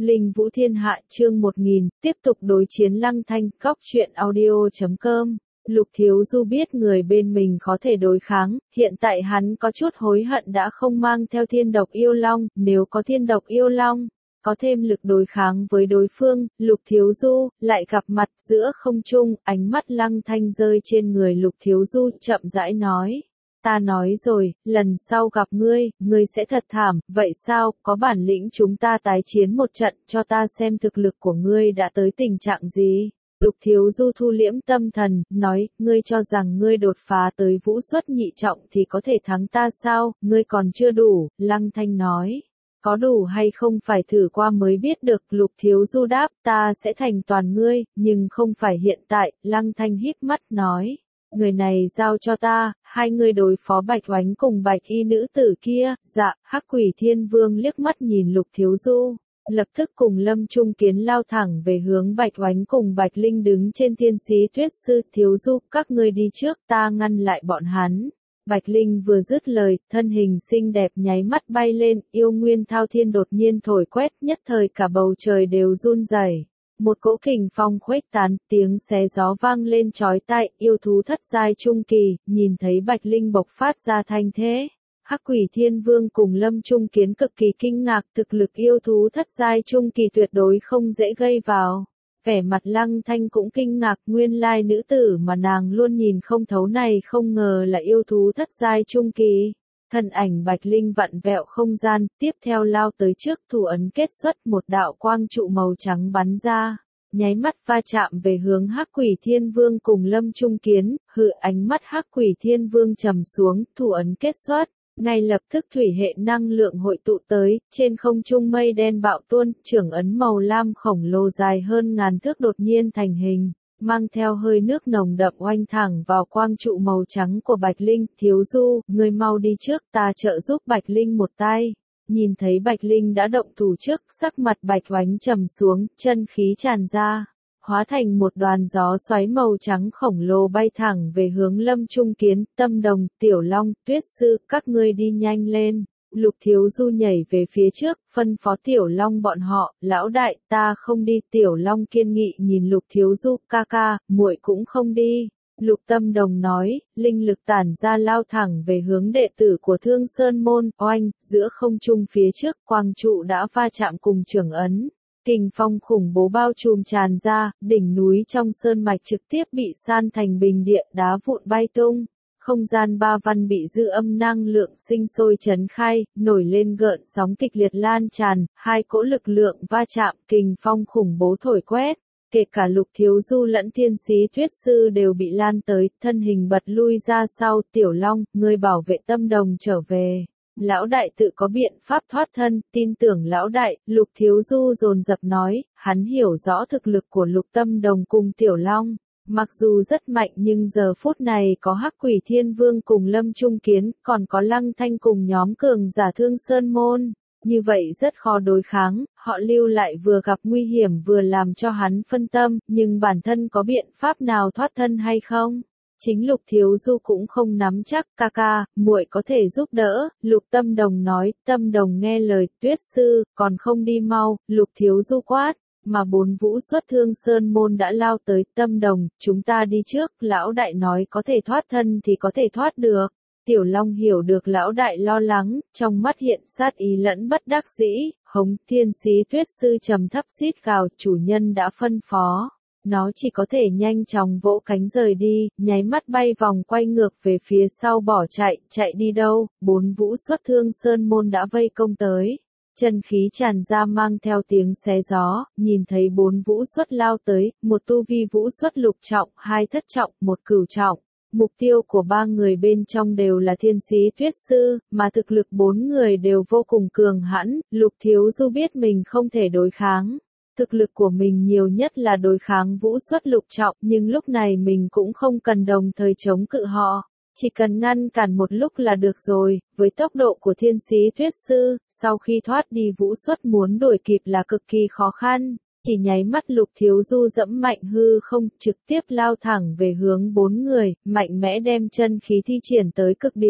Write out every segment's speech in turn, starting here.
Linh Vũ Thiên Hạ chương 1000, tiếp tục đối chiến Lăng Thanh, Góc Truyện Audio.com. Lục Thiếu Du biết người bên mình có thể đối kháng, hiện tại hắn có chút hối hận đã không mang theo thiên độc yêu long, nếu có thiên độc yêu long, có thêm lực đối kháng với đối phương. Lục Thiếu Du lại gặp mặt giữa không trung, ánh mắt Lăng Thanh rơi trên người Lục Thiếu Du, chậm rãi nói. Ta nói rồi, lần sau gặp ngươi sẽ thật thảm, vậy sao, có bản lĩnh chúng ta tái chiến một trận, cho ta xem thực lực của ngươi đã tới tình trạng gì. Lục Thiếu Du thu liễm tâm thần, nói, ngươi cho rằng ngươi đột phá tới vũ xuất nhị trọng thì có thể thắng ta sao, ngươi còn chưa đủ. Lăng Thanh nói, có đủ hay không phải thử qua mới biết được. Lục Thiếu Du đáp, ta sẽ thành toàn ngươi, nhưng không phải hiện tại. Lăng Thanh híp mắt nói, người này giao cho ta, hai người đối phó Bạch Oánh cùng Bạch Y nữ tử kia. Dạ. Hắc Quỷ Thiên Vương liếc mắt nhìn Lục Thiếu Du, lập tức cùng Lâm Trung Kiến lao thẳng về hướng Bạch Oánh cùng Bạch Linh đứng trên Thiên Sĩ Tuyết Sư. Thiếu Du, các ngươi đi trước, ta ngăn lại bọn hắn. Bạch Linh vừa dứt lời, thân hình xinh đẹp nháy mắt bay lên, yêu nguyên thao thiên đột nhiên thổi quét, nhất thời cả bầu trời đều run rẩy. Một cỗ kình phong khuếch tán, tiếng xé gió vang lên chói tai, yêu thú thất giai trung kỳ, nhìn thấy Bạch Linh bộc phát ra thanh thế. Hắc Quỷ Thiên Vương cùng Lâm Trung Kiến cực kỳ kinh ngạc, thực lực yêu thú thất giai trung kỳ tuyệt đối không dễ gây vào. Vẻ mặt Lăng Thanh cũng kinh ngạc, nguyên lai nữ tử mà nàng luôn nhìn không thấu này không ngờ là yêu thú thất giai trung kỳ. Thân ảnh Bạch Linh vặn vẹo không gian, tiếp theo lao tới trước, thủ ấn kết xuất, một đạo quang trụ màu trắng bắn ra, nháy mắt va chạm về hướng Hắc Quỷ Thiên Vương cùng Lâm Trung Kiến. Ánh mắt Hắc Quỷ Thiên Vương trầm xuống, thủ ấn kết xuất, ngay lập tức thủy hệ năng lượng hội tụ tới, trên không trung mây đen bạo tuôn, trưởng ấn màu lam khổng lồ dài hơn ngàn thước đột nhiên thành hình, mang theo hơi nước nồng đậm oanh thẳng vào quang trụ màu trắng của Bạch Linh. Thiếu Du, ngươi mau đi trước, ta trợ giúp Bạch Linh một tay. Nhìn thấy Bạch Linh đã động thủ trước, sắc mặt Bạch Oánh trầm xuống, chân khí tràn ra, hóa thành một đoàn gió xoáy màu trắng khổng lồ bay thẳng về hướng Lâm Trung Kiến, Tâm Đồng, Tiểu Long, Tuyết Sư, các ngươi đi nhanh lên. Lục Thiếu Du nhảy về phía trước, phân phó Tiểu Long bọn họ, lão đại, ta không đi. Tiểu Long kiên nghị nhìn Lục Thiếu Du, ca ca, muội cũng không đi. Lục Tâm Đồng nói, linh lực tản ra lao thẳng về hướng đệ tử của Thương Sơn Môn, oanh, giữa không trung phía trước, quang trụ đã va chạm cùng trưởng ấn. Kình phong khủng bố bao trùm tràn ra, đỉnh núi trong sơn mạch trực tiếp bị san thành bình địa, đá vụn bay tung. Không gian ba văn bị dư âm năng lượng sinh sôi chấn khai, nổi lên gợn sóng kịch liệt lan tràn, hai cỗ lực lượng va chạm, kình phong khủng bố thổi quét. Kể cả Lục Thiếu Du lẫn Thiên Sĩ Tuyết Sư đều bị lan tới, thân hình bật lui ra sau. Tiểu Long, ngươi bảo vệ Tâm Đồng trở về. Lão đại tự có biện pháp thoát thân, tin tưởng lão đại. Lục Thiếu Du dồn dập nói, hắn hiểu rõ thực lực của Lục Tâm Đồng cùng Tiểu Long. Mặc dù rất mạnh nhưng giờ phút này có Hắc Quỷ Thiên Vương cùng Lâm Trung Kiến, còn có Lăng Thanh cùng nhóm cường giả Thương Sơn Môn. Như vậy rất khó đối kháng, họ lưu lại vừa gặp nguy hiểm vừa làm cho hắn phân tâm, nhưng bản thân có biện pháp nào thoát thân hay không? Chính Lục Thiếu Du cũng không nắm chắc. Ca ca, muội có thể giúp đỡ. Lục Tâm Đồng nói. Tâm Đồng nghe lời, Tuyết Sư, còn không đi mau. Lục Thiếu Du quát, mà bốn vũ xuất Thương Sơn Môn đã lao tới. Tâm Đồng, chúng ta đi trước, lão đại nói có thể thoát thân thì có thể thoát được. Tiểu Long hiểu được lão đại lo lắng, trong mắt hiện sát ý lẫn bất đắc dĩ. Hống. Thiên Sĩ Tuyết Sư trầm thấp xít gào, chủ nhân đã phân phó. Nó chỉ có thể nhanh chóng vỗ cánh rời đi, nháy mắt bay vòng quay ngược về phía sau bỏ chạy đi đâu. Bốn vũ xuất Thương Sơn Môn đã vây công tới. Chân khí tràn ra mang theo tiếng xé gió, nhìn thấy bốn vũ xuất lao tới, một tu vi vũ xuất lục trọng, hai thất trọng, một cửu trọng. Mục tiêu của ba người bên trong đều là Thiên Sĩ Tuyết Sư, mà thực lực bốn người đều vô cùng cường hãn. Lục Thiếu Du biết mình không thể đối kháng. Thực lực của mình nhiều nhất là đối kháng vũ xuất lục trọng, nhưng lúc này mình cũng không cần đồng thời chống cự họ. Chỉ cần ngăn cản một lúc là được rồi. Với tốc độ của Thiên Sĩ Tuyết Sư, sau khi thoát đi vũ xuất muốn đuổi kịp là cực kỳ khó khăn. Chỉ nháy mắt Lục Thiếu Du dẫm mạnh hư không, trực tiếp lao thẳng về hướng bốn người, mạnh mẽ đem chân khí thi triển tới cực điểm.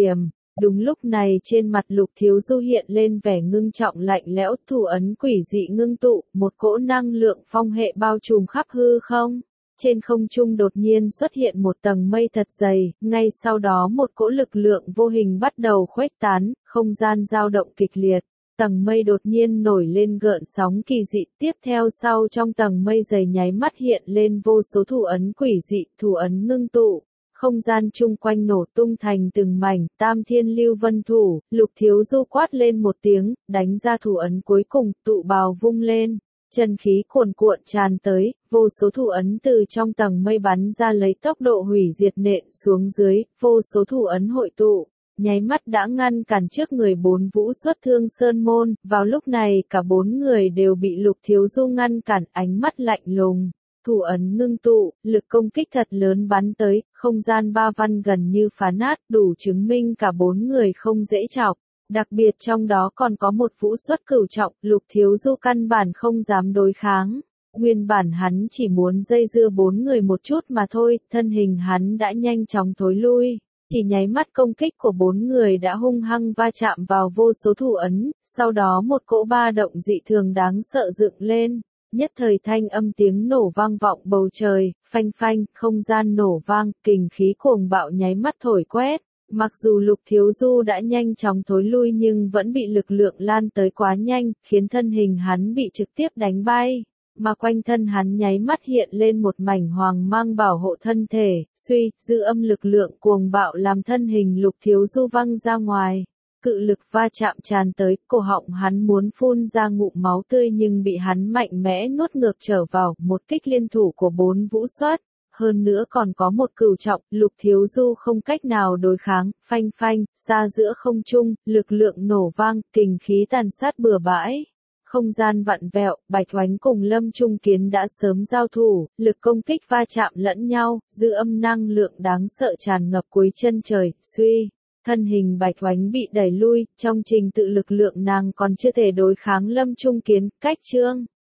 Đúng lúc này trên mặt Lục Thiếu Du hiện lên vẻ ngưng trọng lạnh lẽo, thủ ấn quỷ dị ngưng tụ, một cỗ năng lượng phong hệ bao trùm khắp hư không. Trên không trung đột nhiên xuất hiện một tầng mây thật dày, ngay sau đó một cỗ lực lượng vô hình bắt đầu khuếch tán, không gian dao động kịch liệt. Tầng mây đột nhiên nổi lên gợn sóng kỳ dị, tiếp theo sau trong tầng mây dày nháy mắt hiện lên vô số thủ ấn quỷ dị, thủ ấn ngưng tụ. Không gian chung quanh nổ tung thành từng mảnh, Tam Thiên Lưu Vân Thủ, Lục Thiếu Du quát lên một tiếng, đánh ra thủ ấn cuối cùng, tụ bào vung lên. Chân khí cuồn cuộn tràn tới, vô số thủ ấn từ trong tầng mây bắn ra lấy tốc độ hủy diệt nện xuống dưới, vô số thủ ấn hội tụ, nháy mắt đã ngăn cản trước người bốn vũ xuất Thương Sơn Môn, vào lúc này cả bốn người đều bị Lục Thiếu Du ngăn cản, ánh mắt lạnh lùng. Thủ ấn ngưng tụ, lực công kích thật lớn bắn tới, không gian ba văn gần như phá nát, đủ chứng minh cả bốn người không dễ chọc. Đặc biệt trong đó còn có một vũ xuất cửu trọng, Lục Thiếu Du căn bản không dám đối kháng. Nguyên bản hắn chỉ muốn dây dưa bốn người một chút mà thôi, thân hình hắn đã nhanh chóng thối lui. Chỉ nháy mắt công kích của bốn người đã hung hăng va chạm vào vô số thủ ấn, sau đó một cỗ ba động dị thường đáng sợ dựng lên. Nhất thời thanh âm tiếng nổ vang vọng bầu trời, phanh phanh, không gian nổ vang, kình khí cuồng bạo nháy mắt thổi quét. Mặc dù Lục Thiếu Du đã nhanh chóng thối lui nhưng vẫn bị lực lượng lan tới quá nhanh, khiến thân hình hắn bị trực tiếp đánh bay. Mà quanh thân hắn nháy mắt hiện lên một mảnh hoàng mang bảo hộ thân thể, dư âm lực lượng cuồng bạo làm thân hình Lục Thiếu Du văng ra ngoài. Cự lực va chạm tràn tới, cổ họng hắn muốn phun ra ngụm máu tươi nhưng bị hắn mạnh mẽ nuốt ngược trở vào, một kích liên thủ của bốn vũ xuất. Hơn nữa còn có một cửu trọng, Lục Thiếu Du không cách nào đối kháng, phanh phanh, xa giữa không trung, lực lượng nổ vang, kình khí tàn sát bừa bãi. Không gian vặn vẹo, Bạch Oánh cùng Lâm Trung Kiến đã sớm giao thủ, lực công kích va chạm lẫn nhau, dư âm năng lượng đáng sợ tràn ngập cuối chân trời, thân hình Bạch Oánh bị đẩy lui, trong trình tự lực lượng nàng còn chưa thể đối kháng Lâm Trung Kiến, cách chương.